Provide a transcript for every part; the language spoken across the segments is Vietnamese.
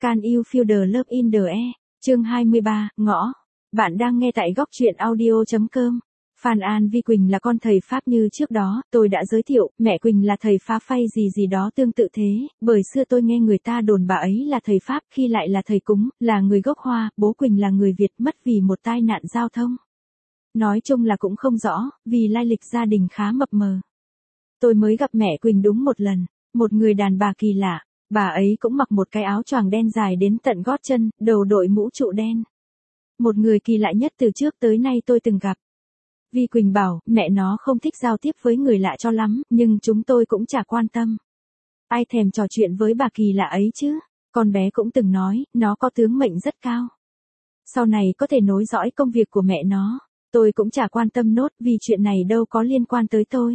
Can you feel the love in the air? Chương 23, ngõ. Bạn đang nghe tại góc truyện audio.com. Phan An Vi Quỳnh là con thầy Pháp như trước đó, tôi đã giới thiệu, mẹ Quỳnh là thầy Pháp phay gì đó tương tự thế, bởi xưa tôi nghe người ta đồn bà ấy là thầy Pháp khi lại là thầy cúng, là người gốc Hoa, bố Quỳnh là người Việt mất vì một tai nạn giao thông. Nói chung là cũng không rõ, vì lai lịch gia đình khá mập mờ. Tôi mới gặp mẹ Quỳnh đúng một lần, một người đàn bà kỳ lạ, bà ấy cũng mặc một cái áo choàng đen dài đến tận gót chân, đầu đội mũ trụ đen. Một người kỳ lạ nhất từ trước tới nay tôi từng gặp. Vi Quỳnh bảo, mẹ nó không thích giao tiếp với người lạ cho lắm, nhưng chúng tôi cũng chả quan tâm. Ai thèm trò chuyện với bà kỳ lạ ấy chứ, con bé cũng từng nói, nó có tướng mệnh rất cao. Sau này có thể nối dõi công việc của mẹ nó, tôi cũng chả quan tâm nốt vì chuyện này đâu có liên quan tới tôi.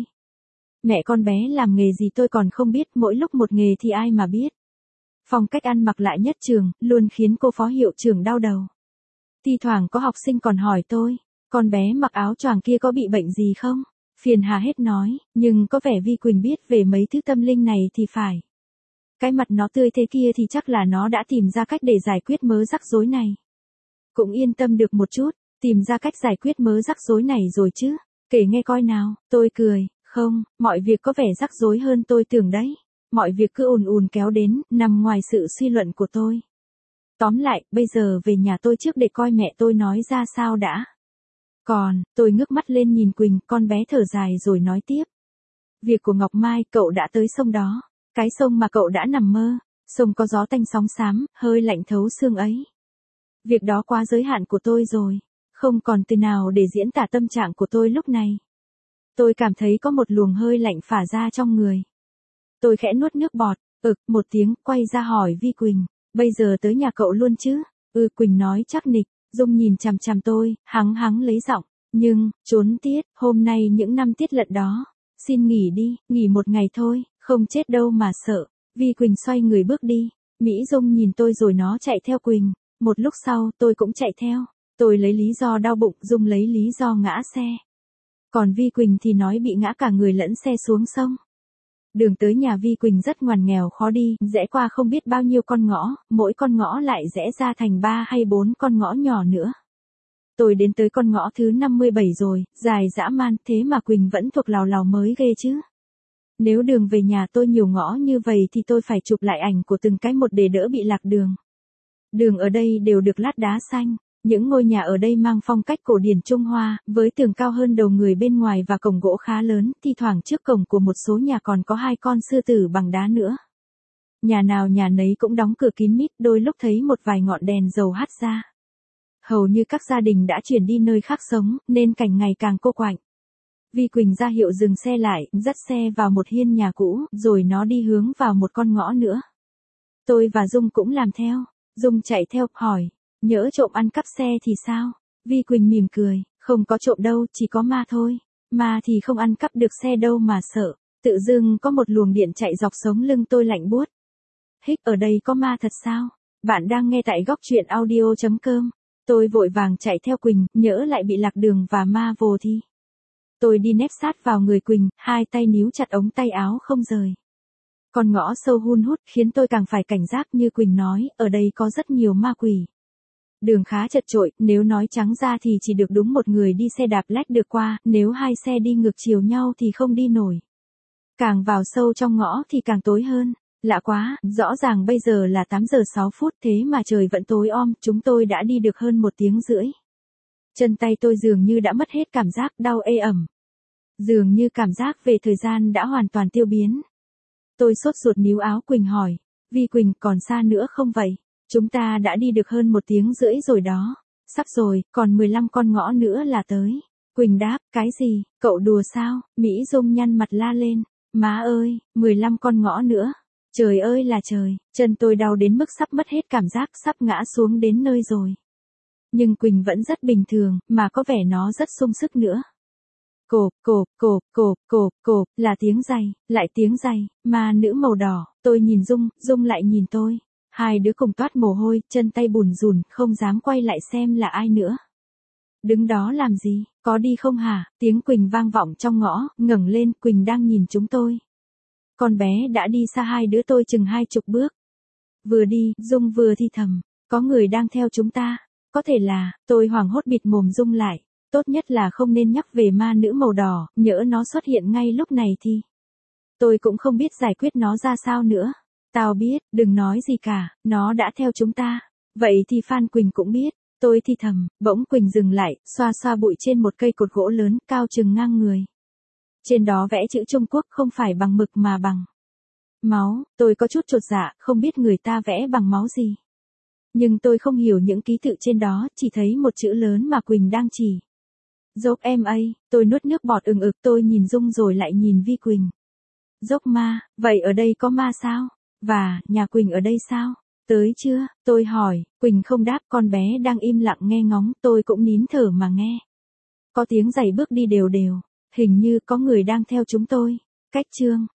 Mẹ con bé làm nghề gì tôi còn không biết, mỗi lúc một nghề thì ai mà biết. Phong cách ăn mặc lại nhất trường, luôn khiến cô phó hiệu trưởng đau đầu. Thi thoảng có học sinh còn hỏi tôi, con bé mặc áo choàng kia có bị bệnh gì không? Phiền hà hết nói, nhưng có vẻ Vi Quỳnh biết về mấy thứ tâm linh này thì phải. Cái mặt nó tươi thế kia thì chắc là nó đã tìm ra cách để giải quyết mớ rắc rối này. Cũng yên tâm được một chút, tìm ra cách giải quyết mớ rắc rối này rồi chứ. Kể nghe coi nào, tôi cười, không, mọi việc có vẻ rắc rối hơn tôi tưởng đấy. Mọi việc cứ ùn ùn kéo đến, nằm ngoài sự suy luận của tôi. Tóm lại, bây giờ về nhà tôi trước để coi mẹ tôi nói ra sao đã. Còn, tôi ngước mắt lên nhìn Quỳnh, con bé thở dài rồi nói tiếp. Việc của Ngọc Mai, cậu đã tới sông đó. Cái sông mà cậu đã nằm mơ. Sông có gió tanh sóng xám, hơi lạnh thấu xương ấy. Việc đó quá giới hạn của tôi rồi. Không còn từ nào để diễn tả tâm trạng của tôi lúc này. Tôi cảm thấy có một luồng hơi lạnh phả ra trong người. Tôi khẽ nuốt nước bọt, một tiếng, quay ra hỏi Vi Quỳnh, bây giờ tới nhà cậu luôn chứ? Quỳnh nói chắc nịch, Dung nhìn chằm chằm tôi, hắng lấy giọng, nhưng, trốn tiết, hôm nay những năm tiết lận đó. Xin nghỉ đi, nghỉ một ngày thôi, không chết đâu mà sợ. Vi Quỳnh xoay người bước đi, Mỹ Dung nhìn tôi rồi nó chạy theo Quỳnh, một lúc sau tôi cũng chạy theo. Tôi lấy lý do đau bụng, Dung lấy lý do ngã xe. Còn Vi Quỳnh thì nói bị ngã cả người lẫn xe xuống sông. Đường tới nhà Vi Quỳnh rất ngoằn nghèo khó đi, rẽ qua không biết bao nhiêu con ngõ, mỗi con ngõ lại rẽ ra thành 3 hay 4 con ngõ nhỏ nữa. Tôi đến tới con ngõ thứ 57 rồi, dài dã man, thế mà Quỳnh vẫn thuộc lào lào mới ghê chứ. Nếu đường về nhà tôi nhiều ngõ như vậy thì tôi phải chụp lại ảnh của từng cái một để đỡ bị lạc đường. Đường ở đây đều được lát đá xanh. Những ngôi nhà ở đây mang phong cách cổ điển Trung Hoa, với tường cao hơn đầu người bên ngoài và cổng gỗ khá lớn, thi thoảng trước cổng của một số nhà còn có 2 con sư tử bằng đá nữa. Nhà nào nhà nấy cũng đóng cửa kín mít, đôi lúc thấy một vài ngọn đèn dầu hắt ra. Hầu như các gia đình đã chuyển đi nơi khác sống, nên cảnh ngày càng cô quạnh. Vi Quỳnh ra hiệu dừng xe lại, dắt xe vào một hiên nhà cũ, rồi nó đi hướng vào một con ngõ nữa. Tôi và Dung cũng làm theo. Dung chạy theo, hỏi. Nhỡ trộm ăn cắp xe thì sao? Vi Quỳnh mỉm cười, không có trộm đâu, chỉ có ma thôi. Ma thì không ăn cắp được xe đâu mà sợ. Tự dưng có một luồng điện chạy dọc sống lưng tôi lạnh buốt. Hích, ở đây có ma thật sao? Bạn đang nghe tại góc truyện audio.com. Tôi vội vàng chạy theo Quỳnh, nhỡ lại bị lạc đường và ma vồ thì. Tôi đi nép sát vào người Quỳnh, 2 tay níu chặt ống tay áo không rời. Con ngõ sâu hun hút khiến tôi càng phải cảnh giác, như Quỳnh nói, ở đây có rất nhiều ma quỷ. Đường khá chật chội, nếu nói trắng ra thì chỉ được đúng một người đi xe đạp lách được qua, nếu 2 xe đi ngược chiều nhau thì không đi nổi. Càng vào sâu trong ngõ thì càng tối hơn. Lạ quá, rõ ràng bây giờ là 8 giờ 6 phút thế mà trời vẫn tối om, chúng tôi đã đi được hơn 1 tiếng rưỡi. Chân tay tôi dường như đã mất hết cảm giác đau ê ẩm. Dường như cảm giác về thời gian đã hoàn toàn tiêu biến. Tôi sốt ruột níu áo Quỳnh hỏi, Vi Quỳnh còn xa nữa không vậy? Chúng ta đã đi được hơn 1 tiếng rưỡi rồi đó. Sắp rồi, còn 15 con ngõ nữa là tới. Quỳnh đáp, cái gì, cậu đùa sao? Mỹ Dung nhăn mặt la lên. Má ơi, 15 con ngõ nữa. Trời ơi là trời, chân tôi đau đến mức sắp mất hết cảm giác, sắp ngã xuống đến nơi rồi. Nhưng Quỳnh vẫn rất bình thường, mà có vẻ nó rất sung sức nữa. Cộp, là tiếng giày, lại tiếng giày, ma nữ màu đỏ, tôi nhìn Dung, Dung lại nhìn tôi. 2 đứa cùng toát mồ hôi, chân tay bùn rùn, không dám quay lại xem là ai nữa. Đứng đó làm gì, có đi không hả? Tiếng Quỳnh vang vọng trong ngõ, ngẩng lên, Quỳnh đang nhìn chúng tôi. Con bé đã đi xa 2 đứa tôi chừng 20 bước. Vừa đi, Dung vừa thì thầm, có người đang theo chúng ta. Có thể là, tôi hoảng hốt bịt mồm Dung lại. Tốt nhất là không nên nhắc về ma nữ màu đỏ, nhỡ nó xuất hiện ngay lúc này thì. Tôi cũng không biết giải quyết nó ra sao nữa. Tao biết, đừng nói gì cả, nó đã theo chúng ta. Vậy thì Phan Quỳnh cũng biết. Tôi thì thầm, bỗng Quỳnh dừng lại, xoa xoa bụi trên một cây cột gỗ lớn, cao chừng ngang người. Trên đó vẽ chữ Trung Quốc không phải bằng mực mà bằng máu. Tôi có chút chột dạ, không biết người ta vẽ bằng máu gì. Nhưng tôi không hiểu những ký tự trên đó, chỉ thấy một chữ lớn mà Quỳnh đang chỉ. Dốc em ấy, tôi nuốt nước bọt ừng ực, tôi nhìn Dung rồi lại nhìn Vi Quỳnh. Dốc ma, vậy ở đây có ma sao? Và, nhà Quỳnh ở đây sao? Tới chưa? Tôi hỏi, Quỳnh không đáp, con bé đang im lặng nghe ngóng, tôi cũng nín thở mà nghe. Có tiếng giày bước đi đều đều, hình như có người đang theo chúng tôi. Cách chương